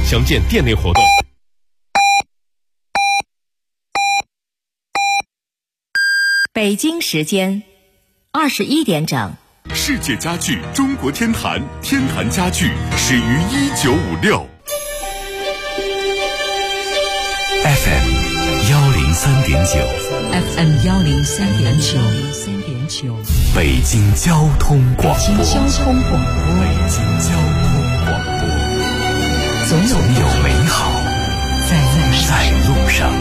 详见店内活动。 北京时间21点整。 世界家具中国天坛，天坛家具始于1956。FM 103.9，FM 103.9， 北京交通广播， 北京交通广播， 北京交通广播， 总有美好在路上。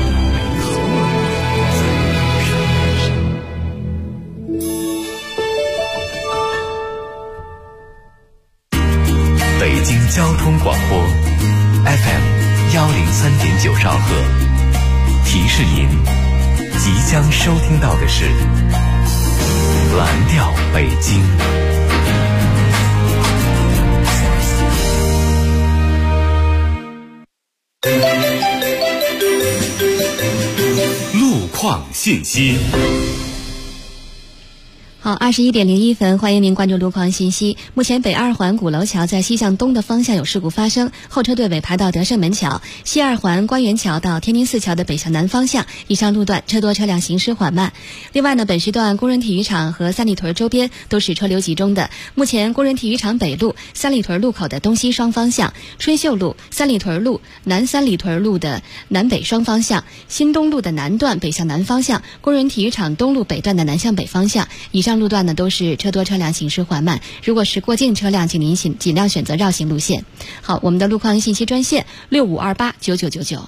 北京交通广播 FM 103.9兆赫，提示您即将收听到的是蓝调北京。路况信息。 好，21点01分，欢迎您关注路况信息。目前北二环鼓楼桥在西向东的方向有事故发生，后车队尾排到德胜门桥；西二环官园桥到天津四桥的北向南方向，以上路段车多车辆行驶缓慢。另外呢，本时段工人体育场和三里屯周边都是车流集中的。目前工人体育场北路、三里屯路口的东西双方向、春秀路、三里屯路、南三里屯路的南北双方向、新东路的南段北向南方向、工人体育场东路北段的南向北方向，以上路段呢都是车多车辆行驶缓慢，如果是过境车辆，请您尽量选择绕行路线。好，我们的路况信息专线65289999。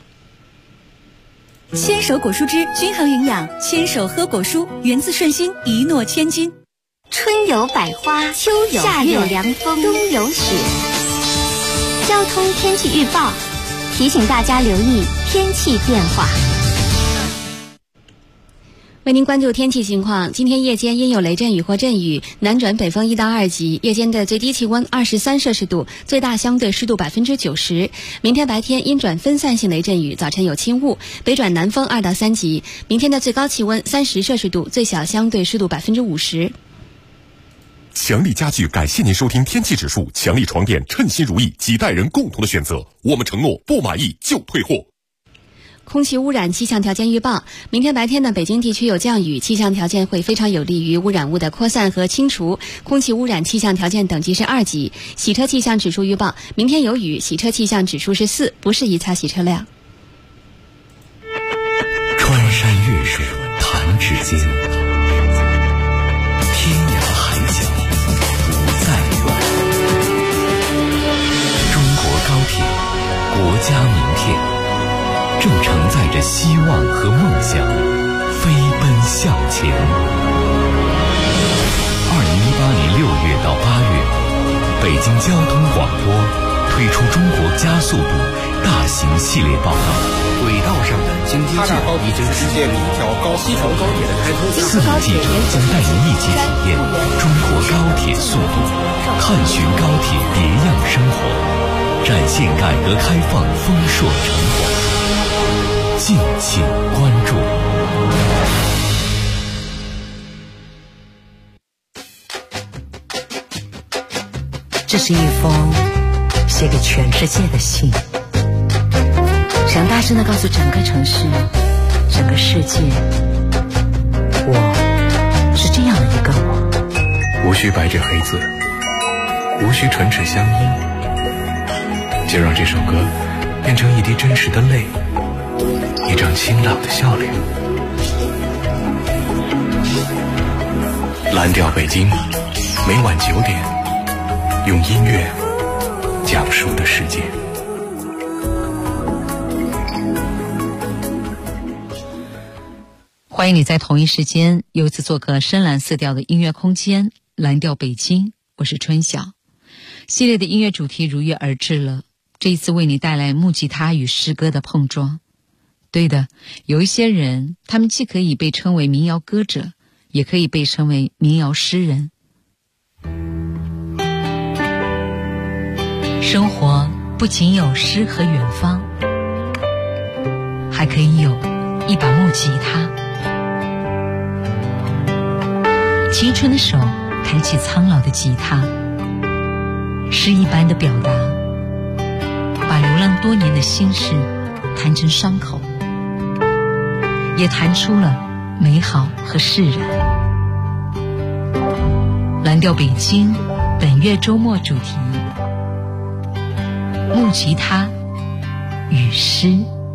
牵手果蔬汁均衡营养，牵手喝果蔬，源自顺心，一诺千金。 春有百花，秋有夏有凉风，冬有雪。交通天气预报提醒大家留意天气变化。 为您关注天气情况，今天夜间阴有雷阵雨或阵雨，南转北风1到2级，夜间的最低气温23摄氏度，最大相对湿度90%。明天白天阴转分散性雷阵雨，早晨有轻雾，北转南风2到3级。明天的最高气温30摄氏度，最小相对湿度50%。 强力家具感谢您收听天气指数，强力床垫称心如意，几代人共同的选择。我们承诺不满意就退货。 空气污染气象条件预报，明天白天呢，北京地区有降雨，气象条件会非常有利于污染物的扩散和清除。空气污染气象条件等级是2级。洗车气象指数预报，明天有雨，洗车气象指数是4，不适宜擦洗车辆。 穿山越水弹指间，天涯海角不再远。中国高铁，国家名片，正承载着希望和梦想，飞奔向前。2018年6月到8月，北京交通广播推出中国加速度大型系列报道，轨道上的经济制度已经是世界里一条西条高铁的开通。4名记者将带您一起体验中国高铁速度，探寻高铁别样生活，展现改革开放丰硕成果。敬请关注。 这是一封写给全世界的信，想大声地告诉整个城市、整个世界，我是这样的一个我。 无需白纸黑字，无需唇齿相依，就让这首歌变成一滴真实的泪，一张清朗的笑脸。蓝调北京，每晚9点，用音乐讲述的世界。 欢迎你在同一时间又一次做客深蓝色调的音乐空间，蓝调北京，我是春晓。系列的音乐主题如约而至了，这一次为你带来木吉他与诗歌的碰撞。对的，有一些人，他们既可以被称为民谣歌者，也可以被称为民谣诗人。生活不仅有诗和远方，还可以有一把木吉他。青春的手弹起苍老的吉他，诗一般的表达，把流浪多年的心事谈成伤口，也谈出了美好和释然。蓝调北京本月周末主题：木吉他与诗。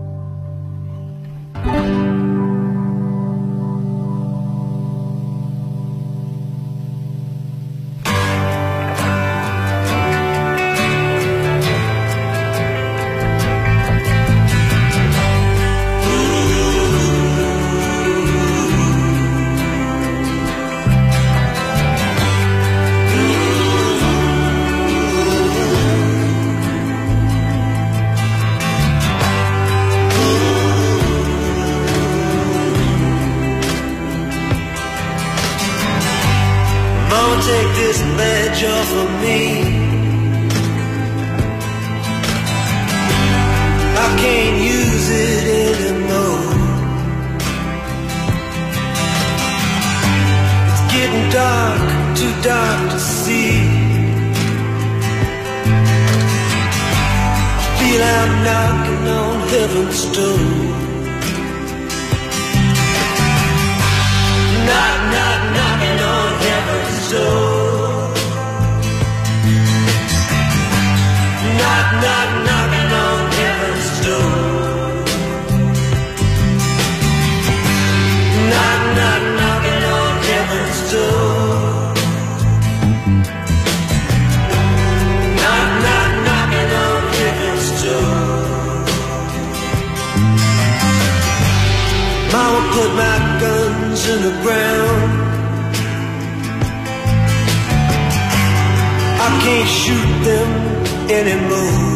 Take this ledge off of me. I can't use it anymore. It's getting dark, too dark to see. I feel I'm knocking on heaven's door. Knock, knock, knocking on heaven's door. Knock, knock, knocking on heaven's door. Knock, knock, knocking on heaven's door. Knock, knock, knocking on heaven's door. Mama put my guns in the ground. I can't shoot them anymore.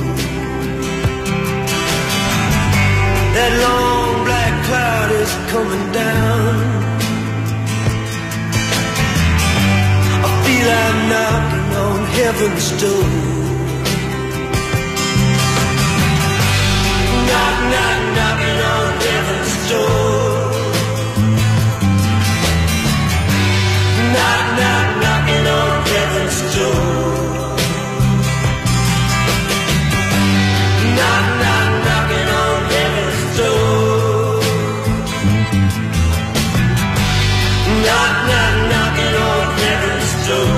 That long black cloud is coming down. I feel I'm knocking on heaven's door. Knock, knock, knocking on heaven's door. Knock, knock, knocking on heaven's door. Knock, knock, knocking on heaven's door. Knock, knock, knocking on heaven's door.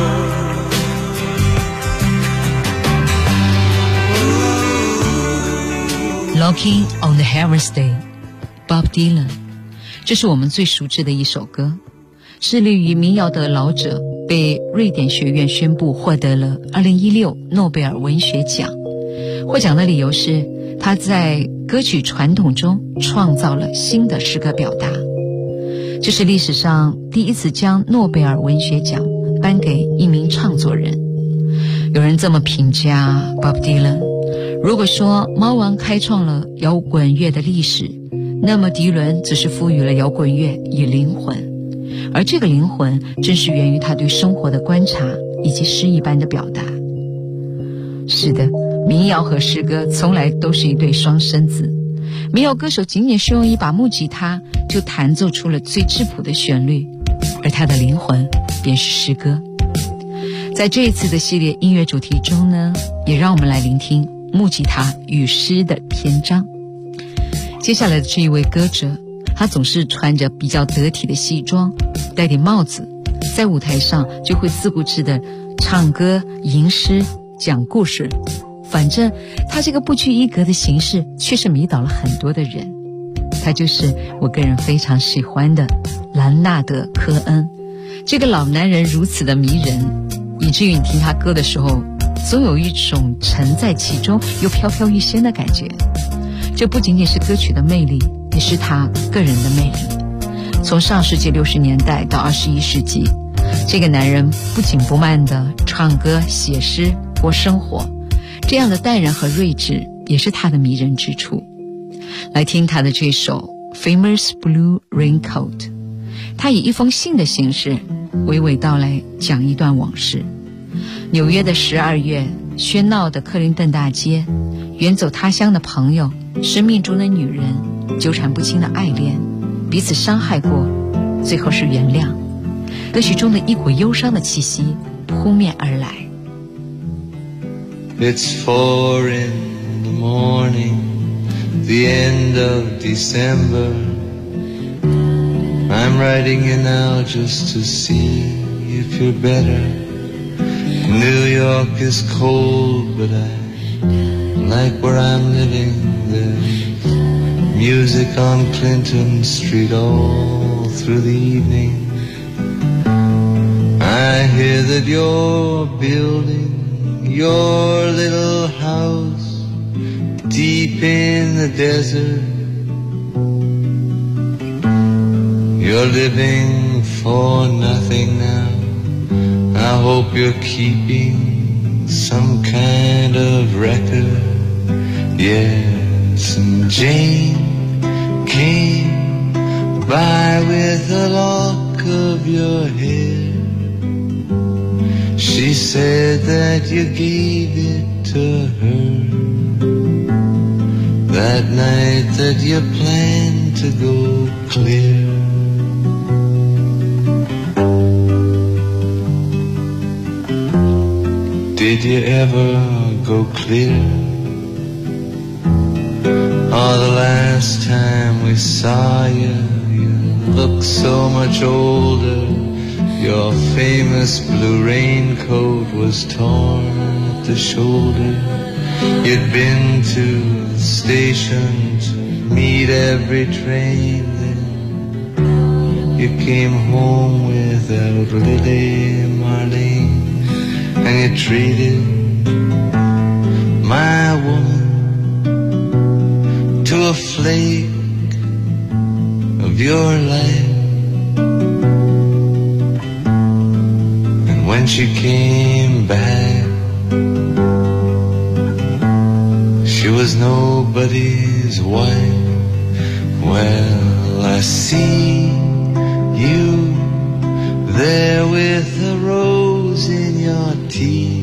Knocking on the Heaven's Day, Bob Dylan， 这是我们最熟知的一首歌。致力于民谣的老者被瑞典学院宣布获得了2016诺贝尔文学奖。获奖的理由是他在歌曲传统中创造了新的诗歌表达。这是历史上第一次将诺贝尔文学奖颁给一名创作人。有人这么评价 Bob Dylan， 如果说猫王开创了摇滚乐的历史，那么迪伦只是赋予了摇滚乐以灵魂，而这个灵魂正是源于他对生活的观察以及诗一般的表达。是的，民谣和诗歌从来都是一对双生子。民谣歌手仅仅是用一把木吉他就弹奏出了最质朴的旋律，而他的灵魂便是诗歌。在这一次的系列音乐主题中呢，也让我们来聆听木吉他与诗的篇章。接下来的这一位歌者，他总是穿着比较得体的西装，戴顶帽子，在舞台上就会自顾自地唱歌、吟诗、讲故事。反正他这个不拘一格的形式却是迷倒了很多的人。他就是我个人非常喜欢的兰纳德·科恩。这个老男人如此的迷人，以至于你听他歌的时候总有一种沉在其中又飘飘欲仙的感觉。这不仅仅是歌曲的魅力，也是他个人的魅力。从上世纪60年代到21世纪，这个男人不紧不慢地唱歌、写诗、过生活，这样的淡然和睿智也是他的迷人之处。来听他的这首 Famous Blue Raincoat， 他以一封信的形式娓娓道来，讲一段往事。纽约的12月，喧闹的克林顿大街，远走他乡的朋友，生命中的女人，纠缠不清的爱恋，彼此伤害过，最后是原谅。歌曲中的一股忧伤的气息扑面而来。 It's 4 in the morning. the end of December. I'm writing you now just to see if you're better. New York is cold, but I like where I'm living. There's music on Clinton Street all through the evening. I hear that you're building your little house deep in the desert. You're living for nothing now. I hope you're keeping some kind of record. Yes, and Jane came by with a lock of your hair. She said that you gave it to her that night that you planned to go clear. Did you ever go clear? Oh, the last time we saw you, you looked so much older. Your famous blue raincoat was torn at the shoulder. You'd been to the station to meet every train. Then you came home without Lily Marlene. And you treated my woman to a flake of your life. And when she came back, she was nobody's wife. Well, I see you there with a rose in your teeth.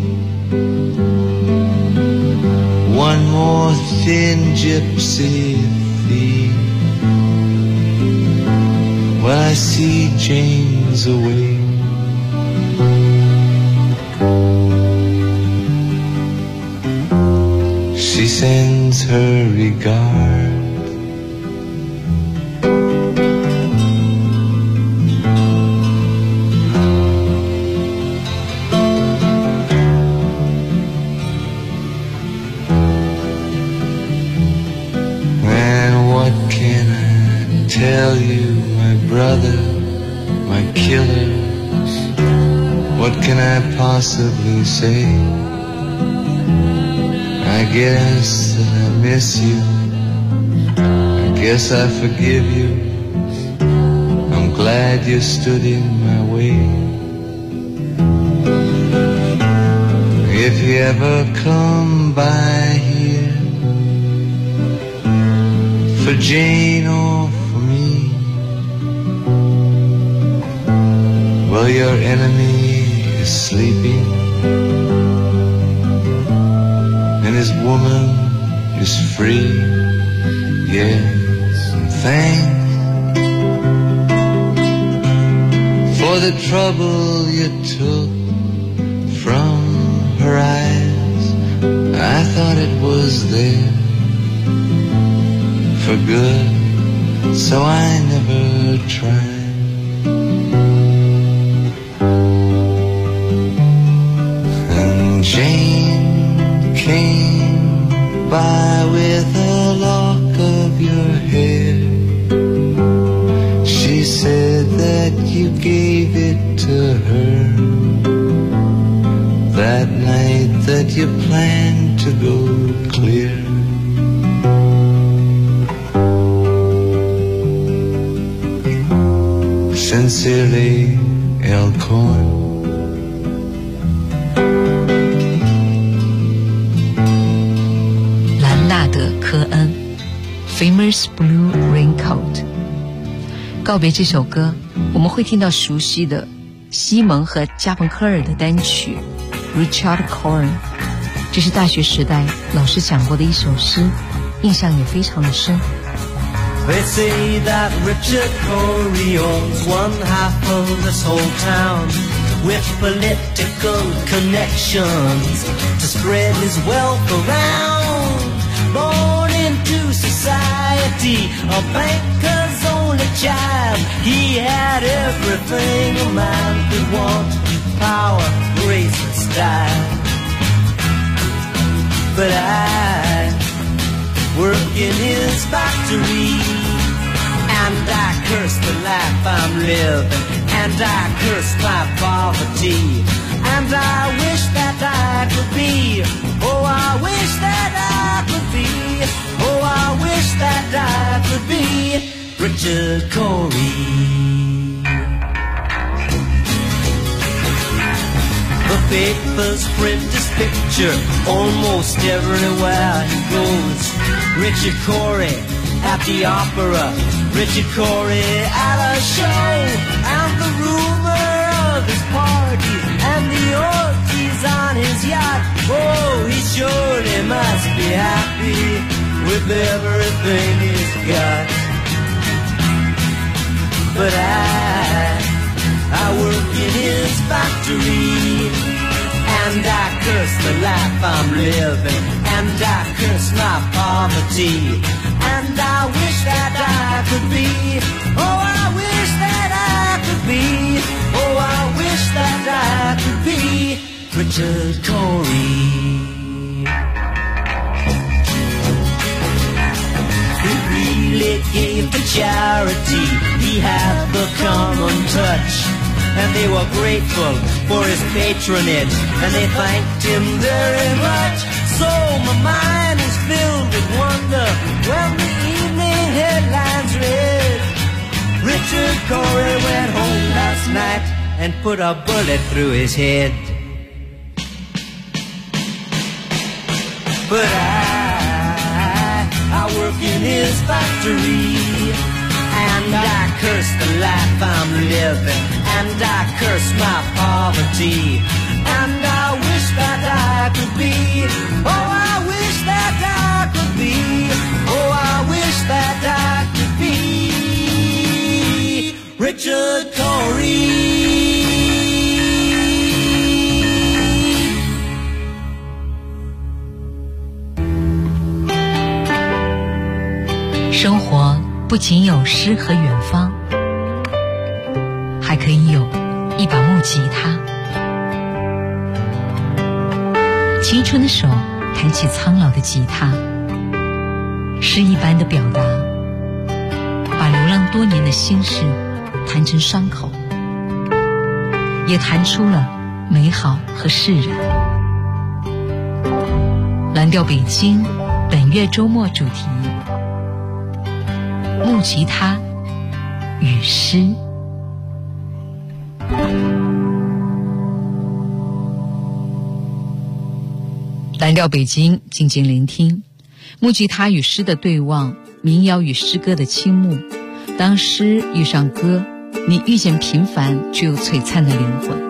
One more thin gypsy thief. Well, I see Jane's away. She sends her regard. Tell you, my brother, my killer, what can I possibly say? I guess that I miss you, I guess I forgive you. I'm glad you stood in my way. If you ever come by here for Jane or well, your enemy is sleeping, and his woman is free. Yes, and thanks for the trouble you took from her eyes. I thought it was there for good, so I never tried. Jane came by with a lock of your hair. She said that you gave it to her that night that you planned to go clear. Sincerely, Elkhorn. 科恩 Famous Blue Raincoat。 告别这首歌，我们会听到熟悉的西蒙和加朋科尔的单曲 Richard Coren， 这是大学时代老师讲过的一首诗，印象也非常的深。 They say that Richard Cory owns one half of this whole town, with political connections to spread his wealth around. Born into society a banker's only child. He had everything a man could want, power, grace, and style. But I work in his factory, and I curse the life I'm living, and I curse my poverty, and I wish that I could be, oh I wish that I could be, oh I wish that I could be Richard Cory. The papers print his picture almost everywhere he goes. Richard Cory at the opera, Richard Cory at a show, and the rumor of his party and the orgies on his yacht. Oh, he surely must be happy with everything he's got. But I work in his factory, and I curse the life I'm living, and I curse my poverty, and I wish that I could be, oh I wish that I could be, oh I wish that I could be Richard Cory. He really gave to charity, he had the common touch, and they were grateful for his patronage, and they thanked him very much. So my mind is filled with wonder when the evening headlines read, Richard Cory went home last night and put a bullet through his head. But I work in his factory, and I curse the life I'm living, and I curse my poverty, and I wish that I could be, oh I wish that I could be, oh I wish that I could be Richard Cory. 生活不仅有诗和远方，还可以有一把木吉他。青春的手弹起苍老的吉他，诗一般的表达，把流浪多年的心事弹成伤口，也弹出了美好和释然。蓝调北京本月周末主题：木吉他与诗。蓝调北京，静静聆听木吉他与诗的对望，民谣与诗歌的倾慕。当诗遇上歌，你遇见平凡却又璀璨的灵魂。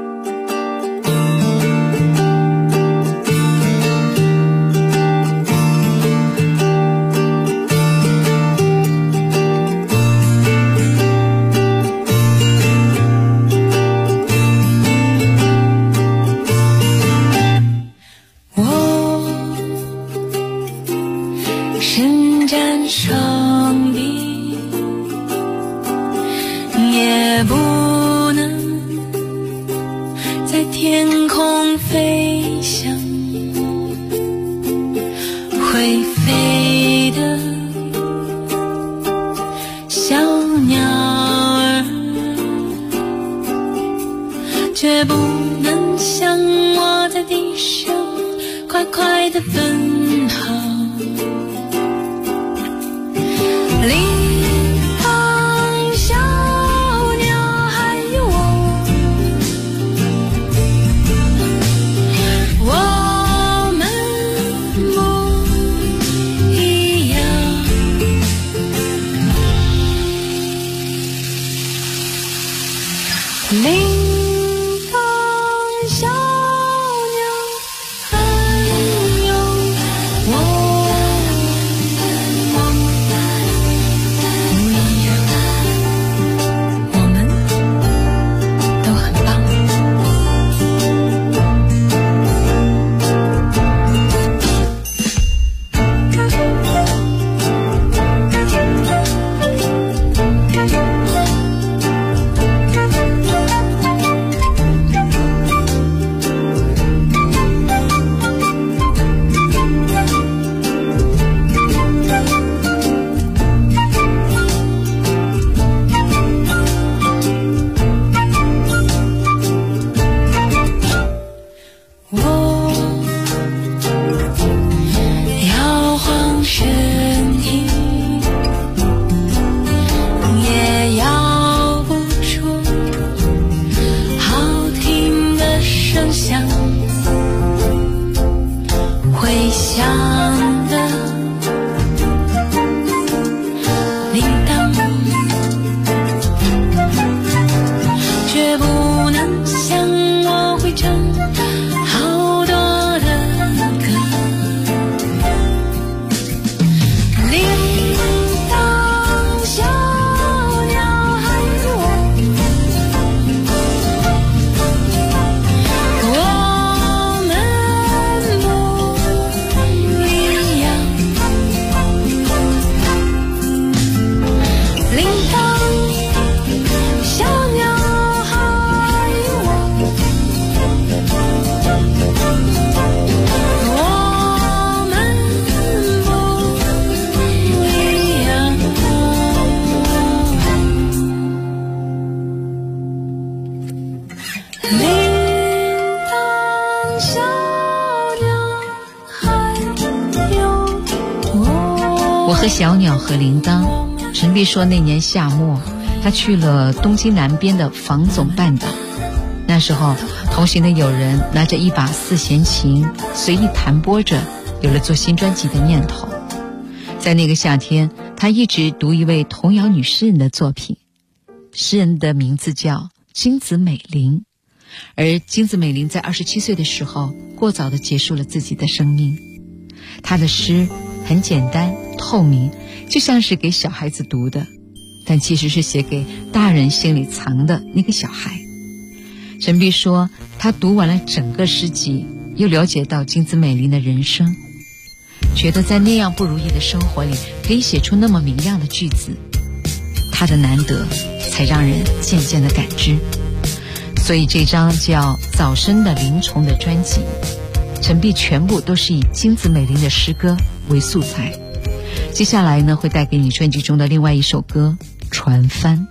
我和小鸟和铃铛。陈碧说那年夏末他去了东京南边的房总半岛，那时候同行的友人拿着一把四弦琴随意弹拨着，有了做新专辑的念头。在那个夏天，他一直读一位童谣女诗人的作品，诗人的名字叫金子美玲，而金子美玲在27岁的时候过早地结束了自己的生命。她的诗很简单透明，就像是给小孩子读的，但其实是写给大人心里藏的那个小孩。陈碧说他读完了整个诗集，又了解到金子美玲的人生，觉得在那样不如意的生活里可以写出那么明亮的句子，他的难得才让人渐渐地感知。所以这张叫《早生的灵虫》的专辑，陈碧全部都是以金子美玲的诗歌为素材。接下来呢，会带给你专辑中的另外一首歌《船帆》。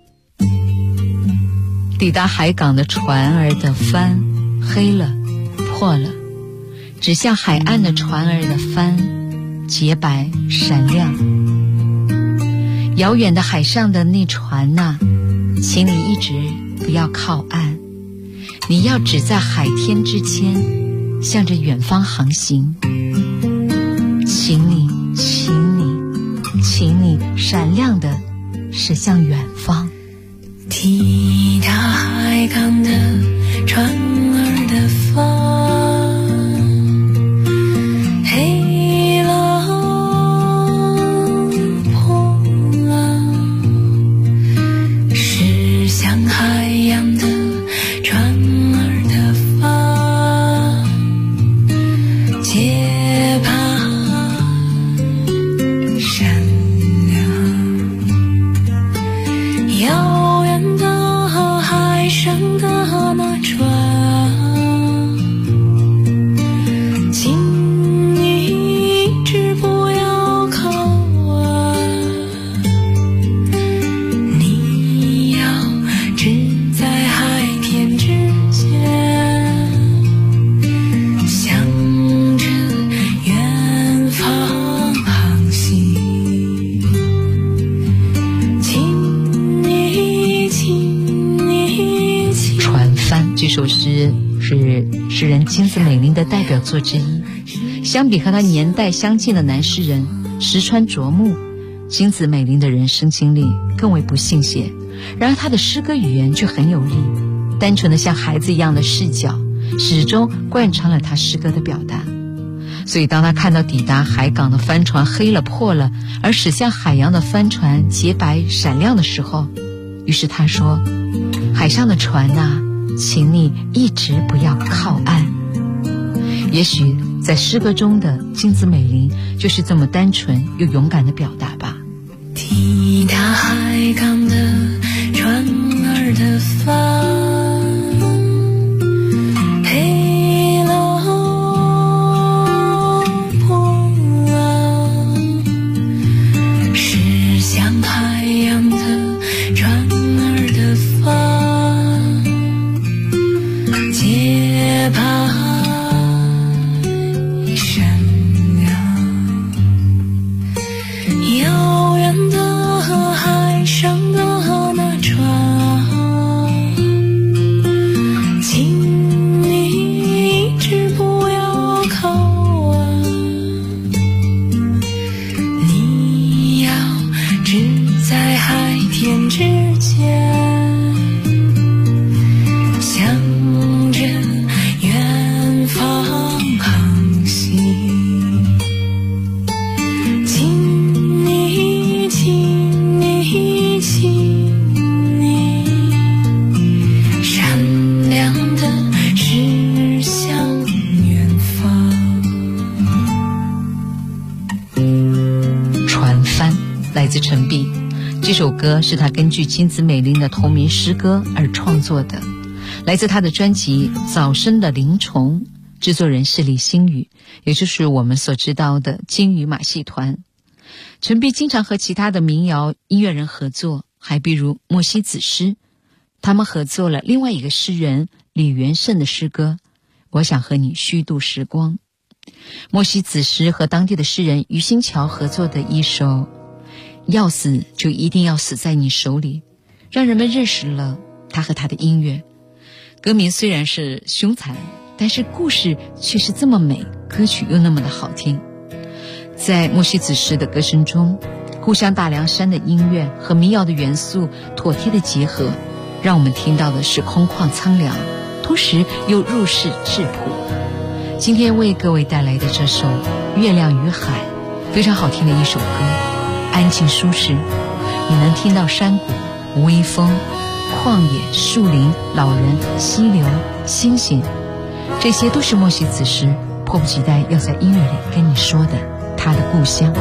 抵达海港的船儿的帆黑了破了，指向海岸的船儿的帆洁白闪亮。遥远的海上的那船啊，请你一直不要靠岸，你要只在海天之间向着远方航行。请你闪亮的驶向远方。 抵达海港的船儿的帆黑了破了，驶向海洋的船儿的帆洁白闪亮。遥远的海上的那船，请你一直不要靠岸，你要只在海天之间向着远方航行。 船帆这首诗是诗人金子美玲的代表作之一。相比和她年代相近的男诗人石川啄木，金子美玲的人生经历更为不信邪，然而她的诗歌语言却很有力，单纯的像孩子一样的视角始终贯穿了她诗歌的表达。所以当她看到抵达海港的帆船黑了破了，而驶向海洋的帆船洁白闪亮的时候，于是她说，海上的船啊，请你一直不要靠岸。也许在诗歌中的金子美玲就是这么单纯又勇敢的表达吧。 抵达海港的船儿的帆黑了破了，驶向海洋的船儿的帆洁白闪亮。遥远的海上的那船，请你一直不要靠岸，你要只在海天之间向着远方航行。请你闪亮的驶向远方。 船帆来自陈碧，这首歌是他根据金子美玲的同名诗歌而创作的，来自他的专辑《早生的灵虫》，制作人是李星宇，也就是我们所知道的金鱼马戏团。陈碧经常和其他的民谣音乐人合作，还比如莫西子诗，他们合作了另外一个诗人李元胜的诗歌《我想和你虚度时光》。 莫西子诗和当地的诗人于新桥合作的一首要死就一定要死在你手里，让人们认识了他和他的音乐。歌名虽然是凶残，但是故事却是这么美，歌曲又那么的好听。在莫西子诗的歌声中，故乡大凉山的音乐和民谣的元素妥帖的结合，让我们听到的是空旷苍凉，同时又入世质朴。今天为各位带来的这首《月亮与海》，非常好听的一首歌，安静舒适，你能听到山谷、微风、旷野、树林、老人、溪流、星星，这些都是莫西子诗迫不及待要在音乐里跟你说的他的故乡。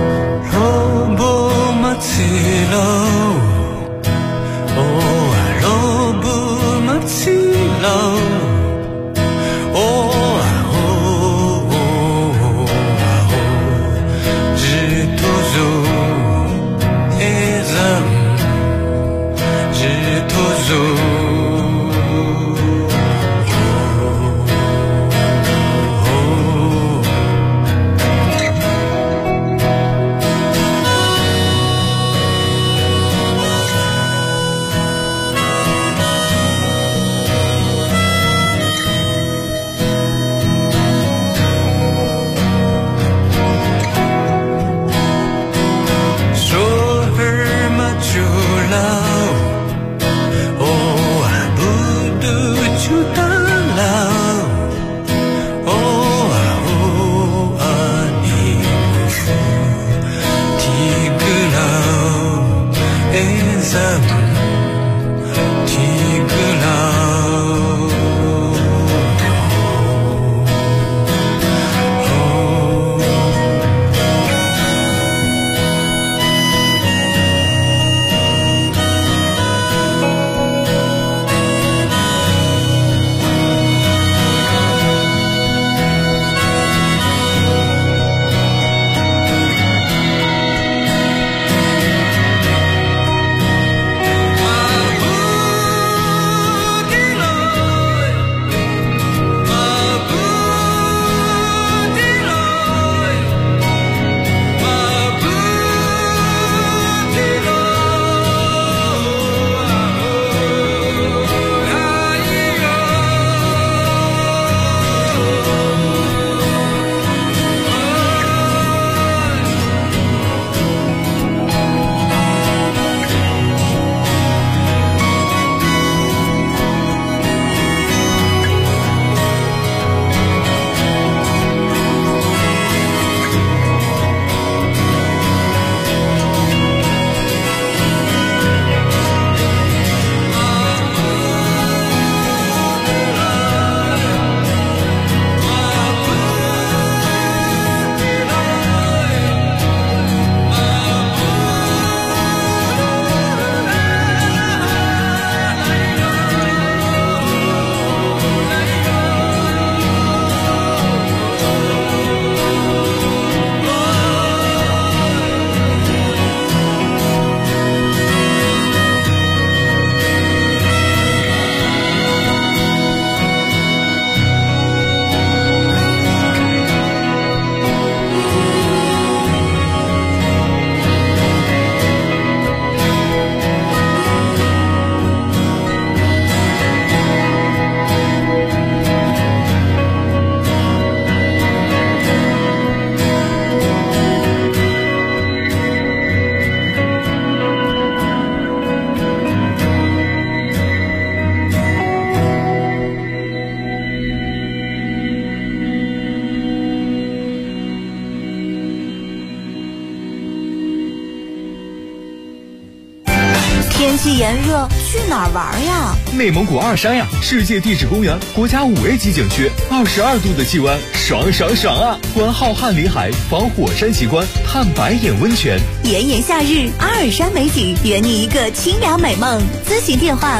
天气炎热，去哪儿玩呀？ 内蒙古二山呀，世界地质公园，国家5A 级景区，22度的气温，爽爽爽啊！观浩瀚里海，访火山奇观，探白眼温泉。 炎炎夏日，阿尔山美景，圆你一个清凉美梦。咨询电话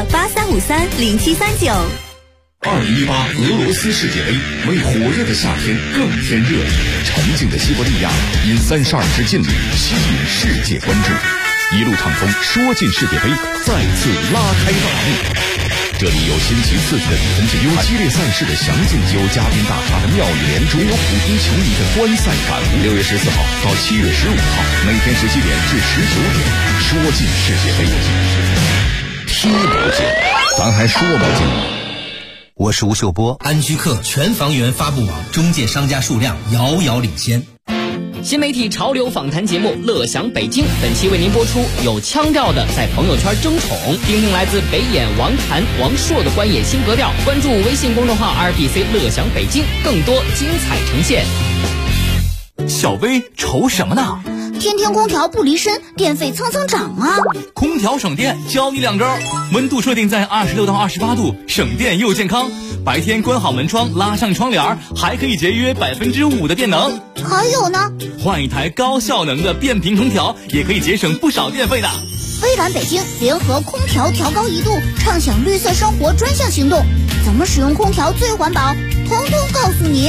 83530739。 2018俄罗斯世界杯为火热的夏天更添热力，沉静的西伯利亚因32支劲旅吸引世界关注，一路畅通，说进世界杯再次拉开大幕。 这里有星期4的比分有激烈赛事的详尽，有嘉宾大咖的妙语连珠，有普通球迷的观赛感悟。6月14号到7月15号，每天17点至19点，说尽世界杯，踢不尽，咱还说不尽。 我是吴秀波。 安居客全房源发布网中介商家数量遥遥领先。 新媒体潮流访谈节目《乐享北京》本期为您播出有腔调的在朋友圈争宠，听听来自北演王谭、王朔的官演新格调。关注微信公众号 RBC 乐享北京，更多精彩呈现。 小薇愁什么呢？ 天天空调不离身，电费蹭蹭涨啊！ 空调省电，教你2招：温度设定在26到28度，省电又健康。白天关好门窗，拉上窗帘，还可以节约5%的电能。 还有呢， 换一台高效能的变频空调，也可以节省不少电费的。 微软北京联合空调调高1度，畅享绿色生活专项行动，怎么使用空调最环保，统统告诉你。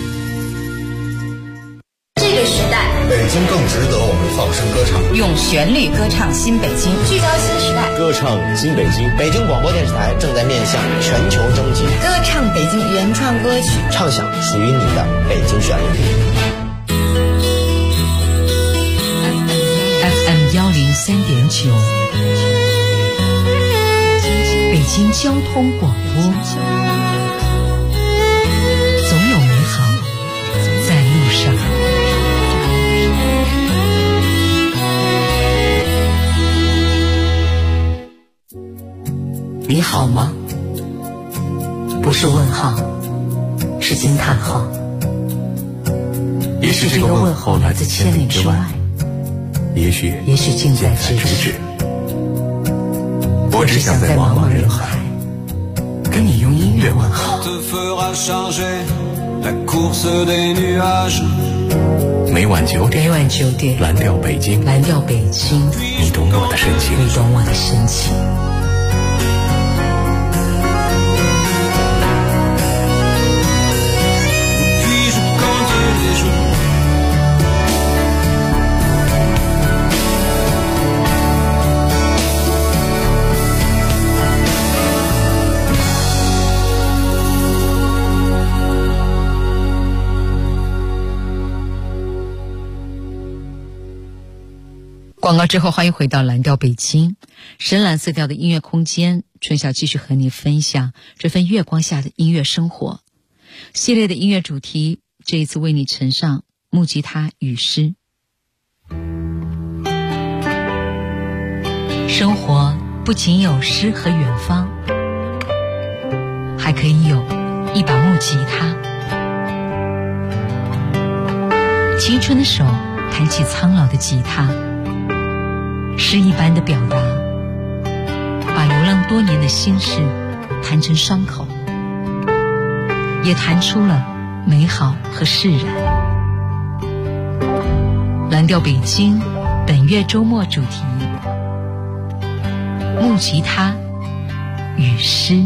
这个时代， 北京更值得我们放声歌唱， 用旋律歌唱新北京，聚焦新时代， 歌唱新北京。北京广播电视台正在面向全球征集， 歌唱北京原创歌曲， 唱响属于你的北京旋律。 FM 103.9，北京交通广播，总有美好在路上。 你好吗？不是问号，是惊叹号。 也许这个问候来自千里之外，也许近在咫尺。我只想在茫茫人海跟你用音乐问候。每晚9点，蓝调北京，你懂我的深情。 广告之后，欢迎回到蓝调北京，深蓝色调的音乐空间。春晓继续和你分享这份月光下的音乐生活系列的音乐主题，这一次为你呈上木吉他与诗。生活不仅有诗和远方，还可以有一把木吉他。青春的手弹起苍老的吉他，诗一般的表达，把流浪多年的心事弹成伤口，也弹出了美好和释然。蓝调北京本月周末主题：木吉他与诗。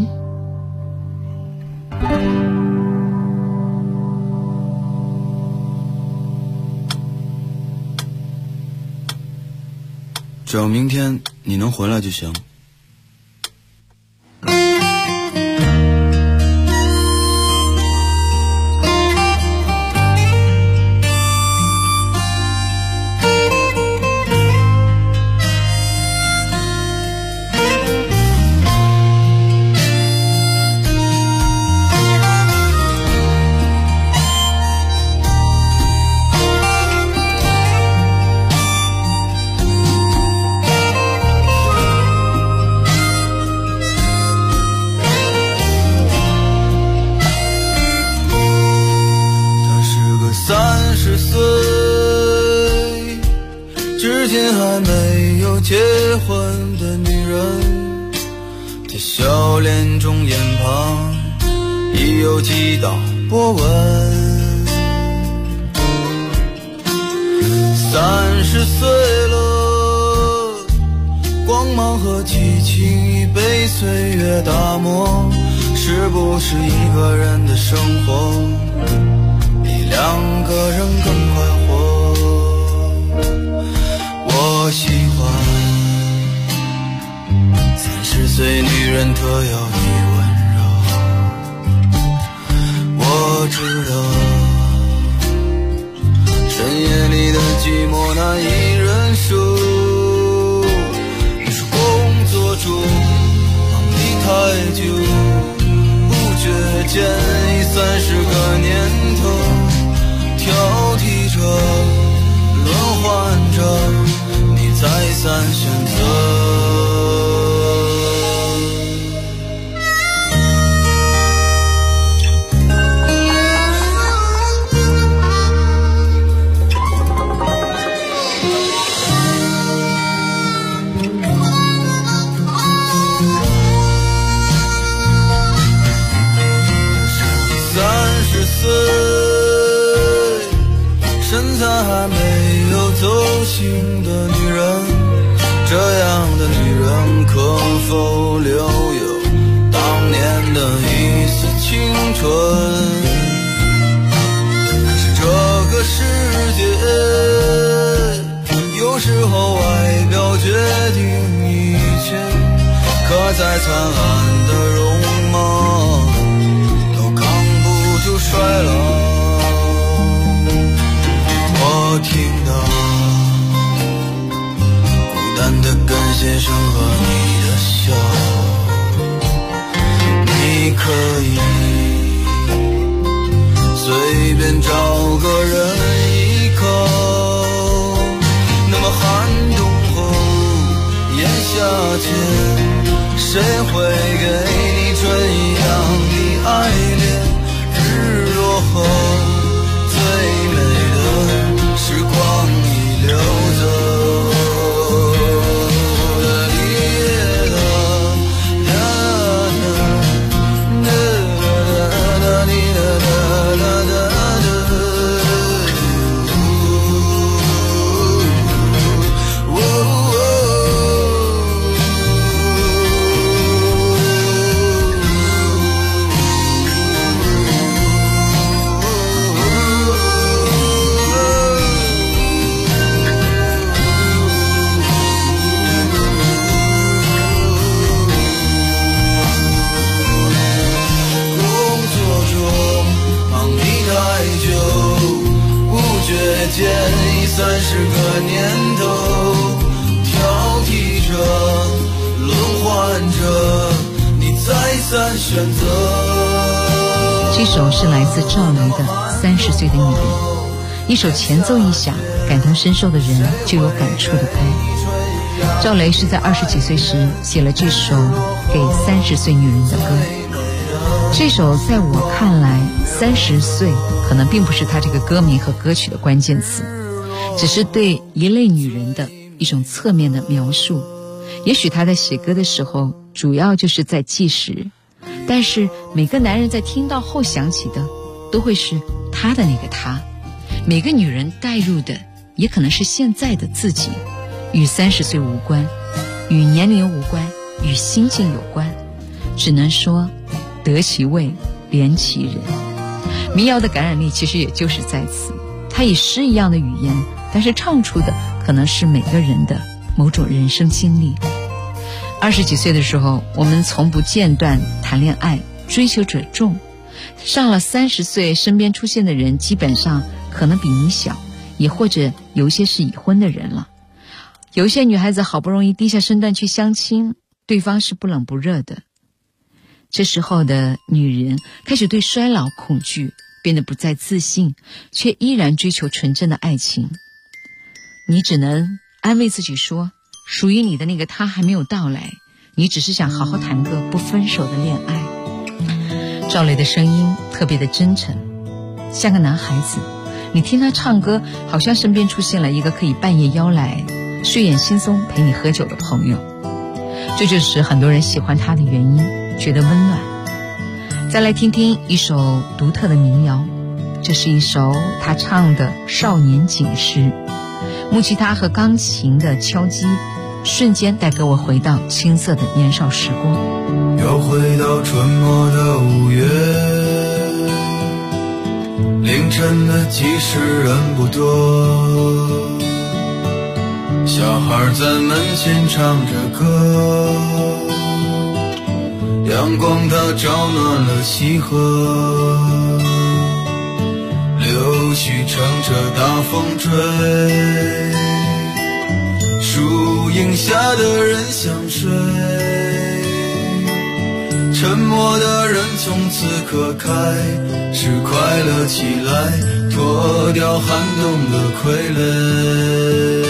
只要明天你能回来就行。30岁，至今还没有结婚的女人，在笑脸中眼旁已有几道波纹。30岁了，光芒和激情已被岁月打磨，是不是一个人的生活2个人更快活？我喜欢30岁女人特有的难以忍受。你说工作中忙得太久，不觉间已30个年头，挑剔着轮换着，你再三选择。身材还没有走形的女人，这样的女人可否留有当年的一丝青春？可是这个世界有时候外表决定一切，可再灿烂的容貌都扛不住衰老。我听到孤单的根先生和你的笑，你可以随便找个人依靠，那么寒冬后炎夏前，谁会给你这样的爱恋？日落后最美时光已流走。间已30个年头，挑剔着轮换着，你再三选择。 这首是来自赵雷的《30岁的女人》，一首前奏一响，感同身受的人就有感触的歌。赵雷是在20几岁时写了这首给30岁女人的歌。这首在我看来，30岁可能并不是他这个歌名和歌曲的关键词，只是对一类女人的一种侧面的描述。也许他在写歌的时候主要就是在计时，但是每个男人在听到后想起的都会是他的那个他，每个女人带入的也可能是现在的自己，与30岁无关，与年龄无关，与心境有关，只能说得其位怜其人。民谣的感染力其实也就是在此，它以诗一样的语言，但是唱出的可能是每个人的某种人生经历。20几岁的时候，我们从不间断谈恋爱，追求者众。上了30岁，身边出现的人基本上可能比你小，也或者有一些是已婚的人了。有一些女孩子好不容易低下身段去相亲，对方是不冷不热的。这时候的女人开始对衰老恐惧，变得不再自信，却依然追求纯真的爱情。你只能安慰自己说，属于你的那个他还没有到来，你只是想好好谈个不分手的恋爱。赵雷的声音特别的真诚，像个男孩子，你听他唱歌，好像身边出现了一个可以半夜邀来，睡眼惺忪陪你喝酒的朋友。这就是很多人喜欢他的原因，觉得温暖。再来听听一首独特的民谣，这是一首他唱的少年锦诗，木吉他和钢琴的敲击瞬间带给我回到青涩的年少时光。 又回到春末的5月，凌晨的集市人不多，小孩在门前唱着歌，阳光它照暖了溪河，柳絮乘着大风追， 下的人相随，沉默的人从此刻开始快乐起来，脱掉寒冬的傀儡。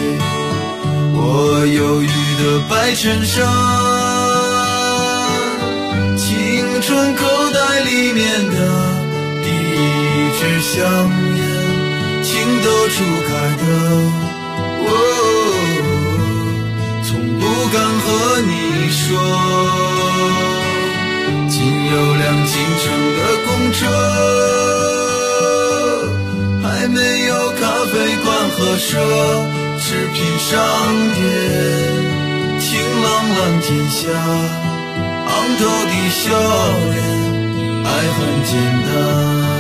我忧郁的白衬衫，青春口袋里面的第一支香烟，情窦初开的从不敢和你说，仅有辆进城的公车，还没有咖啡馆和奢侈品商店，晴朗蓝天下，昂头的笑脸，爱很简单。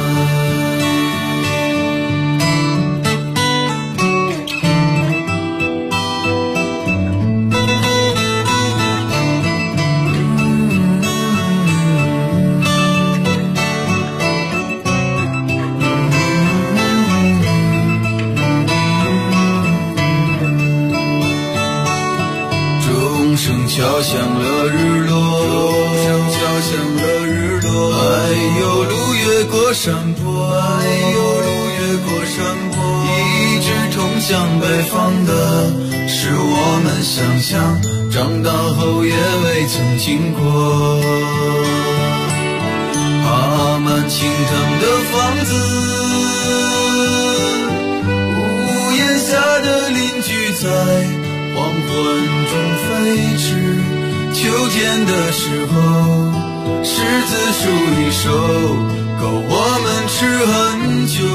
敲响了日落，敲响了日落。哎呦，路越过山坡，哎呦，路越过山坡。一直通向北方的，是我们想象，长大后也未曾经过。爬满青藤的房子，屋檐下的邻居在黄昏中飞驰，秋天的时候，柿子树一熟，够我们吃很久。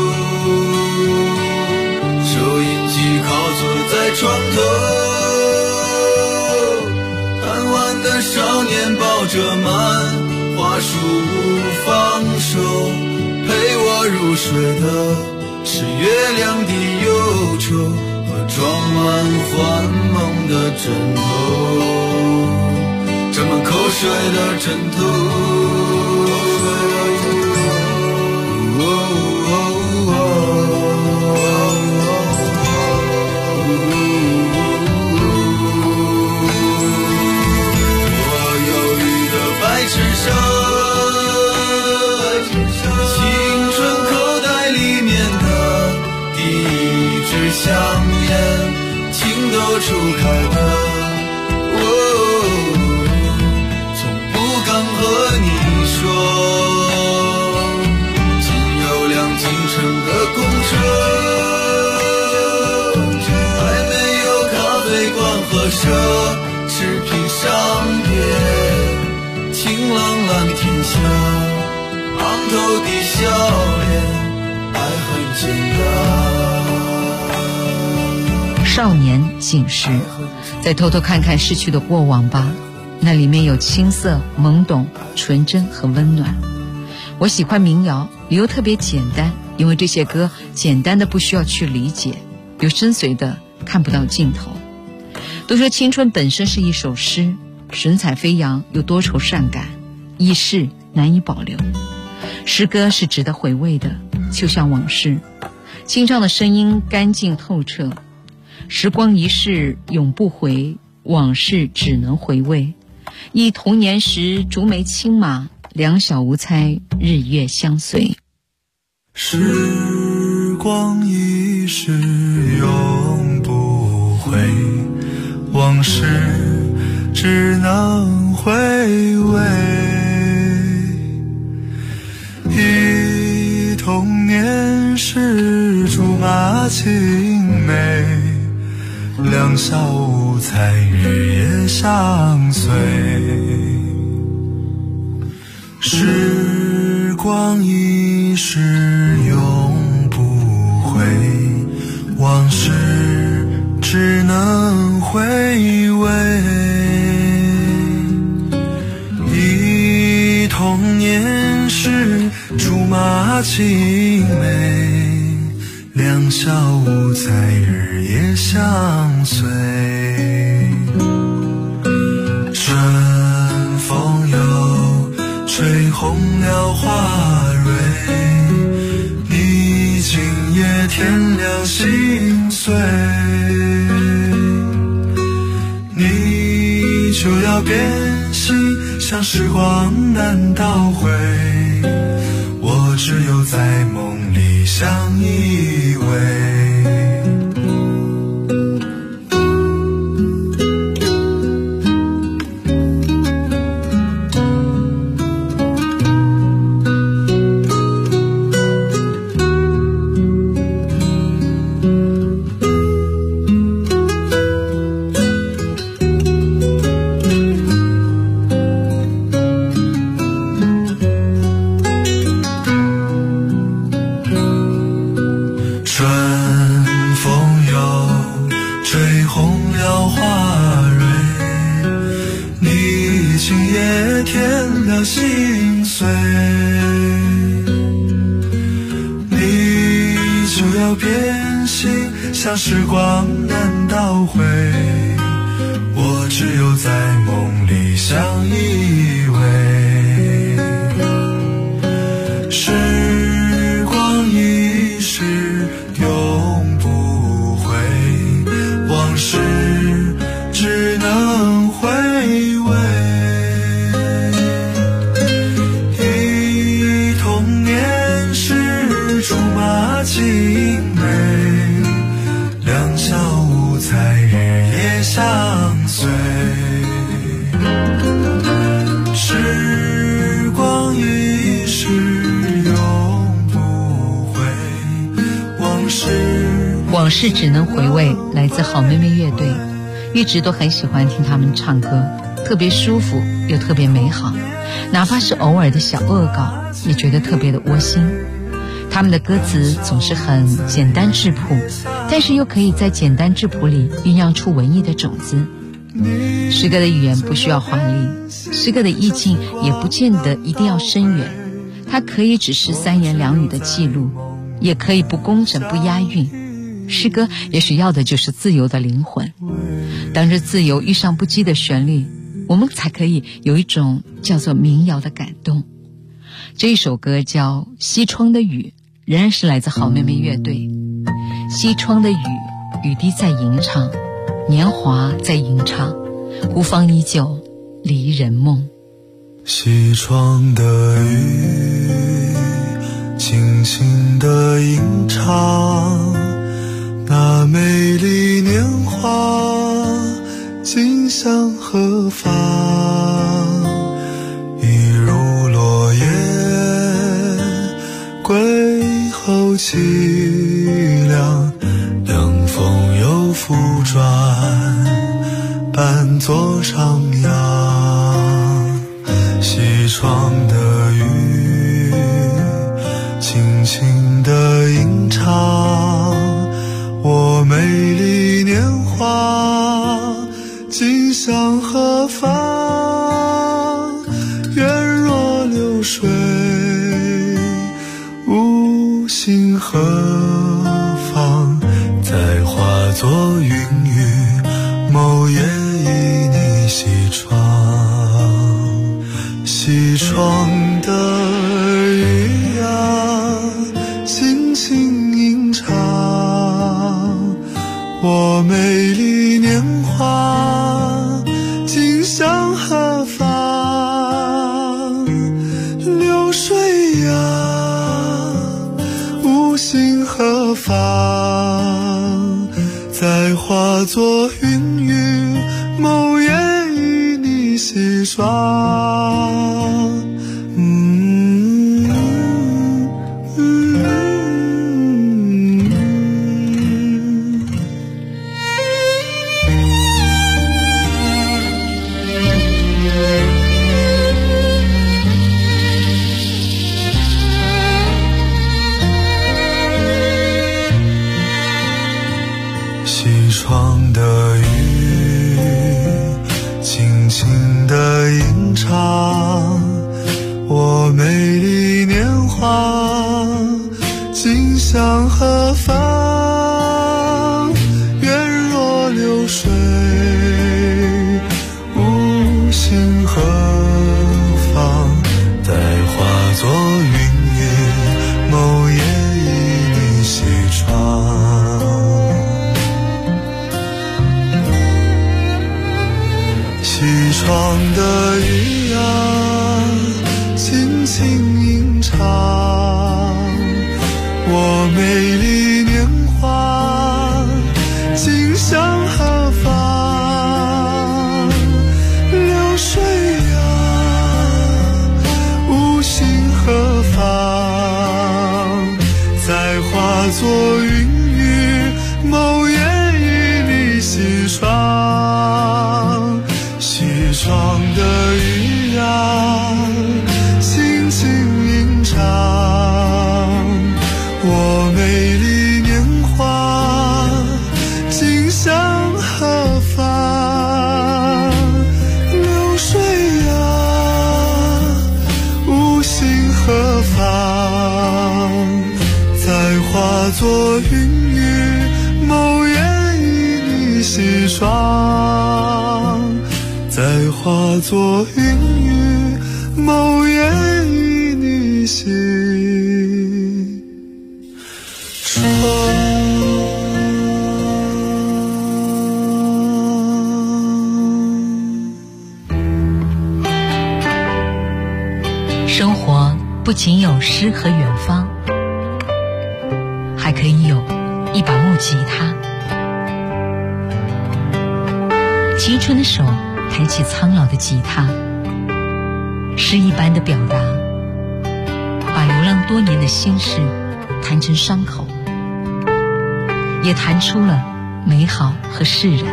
收音机靠坐在床头，贪玩的少年抱着漫画书不放手，陪我入睡的是月亮的忧愁，装满幻梦的枕头，沾满口水的枕头。我忧郁的白衬衫，青春口袋里面的第一支香烟，情窦初开的，从不敢和你说，仅有辆进城的公车，还没有咖啡馆和奢侈品商店，晴朗蓝天下，昂头的笑脸，爱很简单。 少年醒时，再偷偷看看逝去的过往吧，那里面有青涩、懵懂、纯真和温暖。我喜欢民谣，理由特别简单，因为这些歌简单的不需要去理解，有深邃的看不到尽头。都说青春本身是一首诗，神采飞扬又多愁善感，一世难以保留。诗歌是值得回味的，就像往事，清唱的声音干净透彻。时光一逝永不回，往事只能回味。忆童年时竹梅青马，两小无猜日月相随。 时光一逝永不回，往事只能回味。忆童年时竹马青梅，两小无猜日夜相随。时光一逝永不回，往事只能回味。忆童年时竹马青梅，两小无猜日夜相随。春风又吹红了花蕊，你今夜天亮心碎。 就要变心，像时光难倒回，我只有在梦里相依偎。心碎，你就要变心，像时光难倒回，我只有在梦里相依偎。时光一逝永不回，往事只能回味。青梅两小无猜，日夜相随。时光一逝永不回， 往事只能回味。来自好妹妹乐队，一直都很喜欢听他们唱歌，特别舒服又特别美好，哪怕是偶尔的小恶搞也觉得特别的窝心。他们的歌词总是很简单质朴，但是又可以在简单质朴里酝酿出文艺的种子。诗歌的语言不需要华丽，诗歌的意境也不见得一定要深远，它可以只是三言两语的记录，也可以不工整不押韵。诗歌也许要的就是自由的灵魂，当这自由遇上不羁的旋律，我们才可以有一种叫做民谣的感动。这一首歌叫《西窗的雨》，仍然是来自好妹妹乐队。西窗的雨，雨滴在吟唱，年华在吟唱，孤芳依旧，离人梦。 西窗的雨，轻轻地吟唱，那美丽年华，今向何方？一如落叶，归后凄凉，凉风又复转，伴作徜徉。西窗的雨，轻轻地吟唱，我美丽年华，今向何方？愿若流水，无心何方？再化作云雨，某夜依你西窗。西窗的雨啊，轻轻吟唱，我美丽年华，今向何方？流水啊，无心何方？再化作云雨，某夜依你西窗。西窗的雨，轻轻地吟唱，我美丽年华，今向何方？愿若流水，无心何方？待化作云雨，某夜依你西窗。西窗的雨啊，轻轻吟唱，我美丽年华今向何方？流水啊，无心何方？再化作云雨，某夜与你西窗。西窗的雨啊，轻轻吟唱，我美丽年华今向何方？流水啊，无心何方？再化作云雨，某夜与你西窗。再化作云雨，某夜与你西窗。 生活不仅有诗和远方，还可以有一把木吉他。青春的手抬起苍老的吉他，诗一般的表达，把流浪多年的心事弹成伤口，也弹出了美好和释然。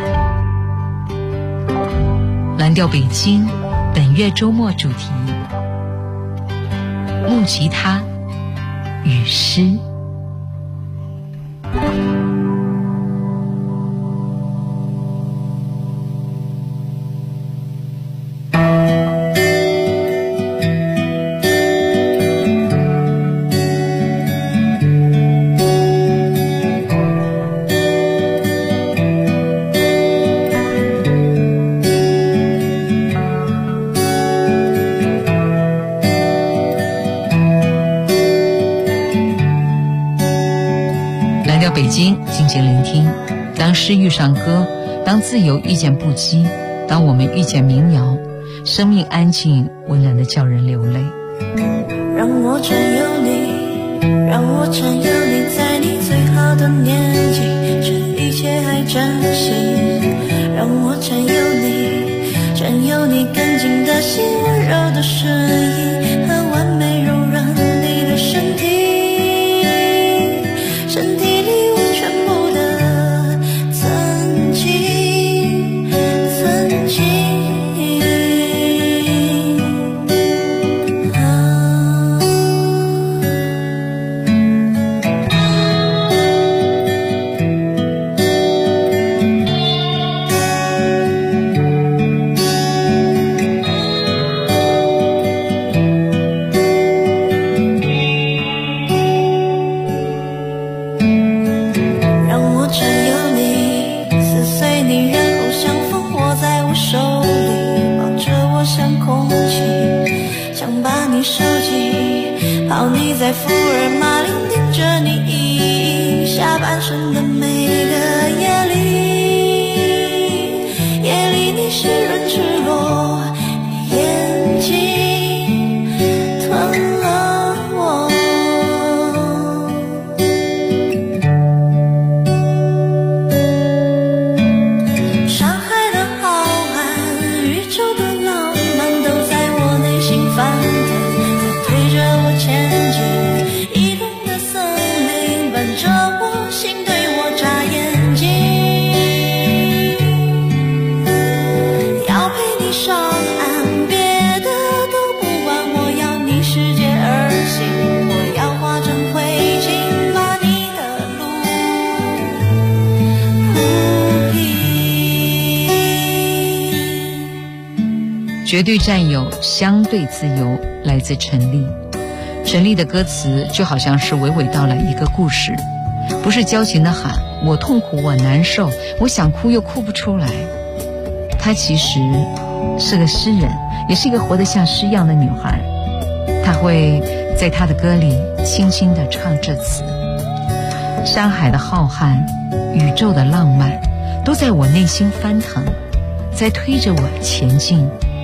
蓝调北京本月周末主题：木吉他与诗。北京，静静聆听。当诗遇上歌，当自由遇见不羁，当我们遇见民谣，生命安静，温暖的叫人流泪。 让我占有你，让我占有你，在你最好的年纪，这一切还真心。让我占有你，占有你干净的心，温柔的声音和完美柔软你的身体。身体里我全部的曾经，曾经。抱你在福尔马林，盯着你下半身的每个夜里，夜里你湿润赤裸眼睛吞了我。上海的浩瀚，宇宙的浪漫，都在我内心翻腾，推着我前进，移动的森林伴着我心，对我眨眼睛。要陪你上岸，别的都不管，我要逆世界而行，我要化成灰烬，把你的路铺平。 绝对占有，相对自由，来自陈粒。陈粒的歌词就好像是娓娓道来一个故事，不是矫情的喊我痛苦我难受，我想哭又哭不出来。她其实是个诗人，也是一个活得像诗一样的女孩。她会在她的歌里轻轻地唱这词：山海的浩瀚，宇宙的浪漫，都在我内心翻腾，在推着我前进，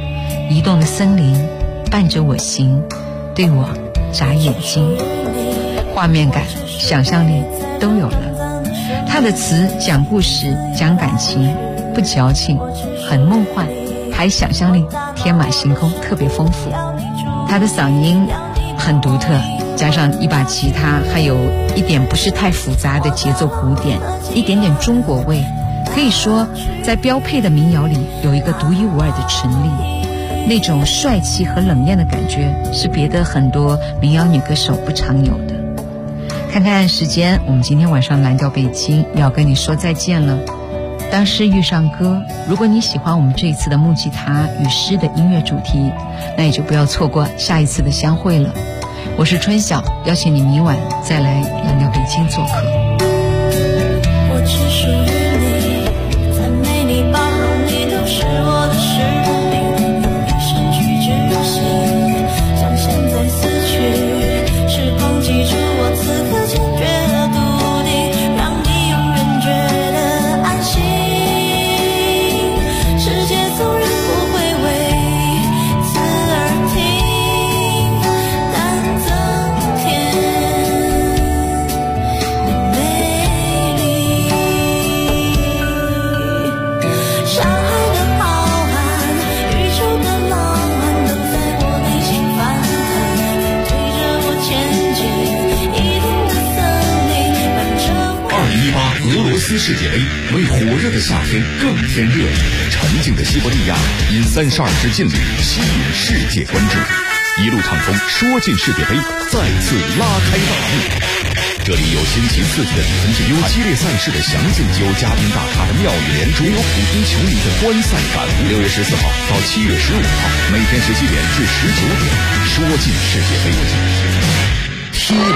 移动的森林，伴着我行，对我眨眼睛，画面感、想象力都有了。他的词讲故事、讲感情，不矫情，很梦幻，还想象力天马行空，特别丰富。他的嗓音很独特，加上一把吉他，还有一点不是太复杂的节奏鼓点，一点点中国味，可以说在标配的民谣里有一个独一无二的陈立。那种帅气和冷艳的感觉是别的很多民谣女歌手不常有的。看看时间，我们今天晚上蓝调北京要跟你说再见了。当诗遇上歌，如果你喜欢我们这一次的木吉他与诗的音乐主题，那也就不要错过下一次的相会了。我是春晓，邀请你明晚再来蓝调北京做客。 我只属于你，赞美你，包容你，都是我的使命，用一生去执行，向现在死去，时光记住我此刻坚决的笃定，让你永远觉得安心。世界纵然不会为此而停，但增添你美丽。山海的浩瀚，宇宙的浪漫，都在我内心翻腾，推着我前进，移动的森林，伴着我。 2018俄罗斯世界杯为火热的夏天更添热力，沉静的西伯利亚因32支劲旅吸引世界关注，一路畅通，说进世界杯再次拉开大幕。这里有新奇刺激的比分之优，激烈赛事的详尽，有嘉宾大咖的妙语连珠，有普通球迷的观赛感悟。6月14号到7月15号，每天17点至19点，说进世界杯。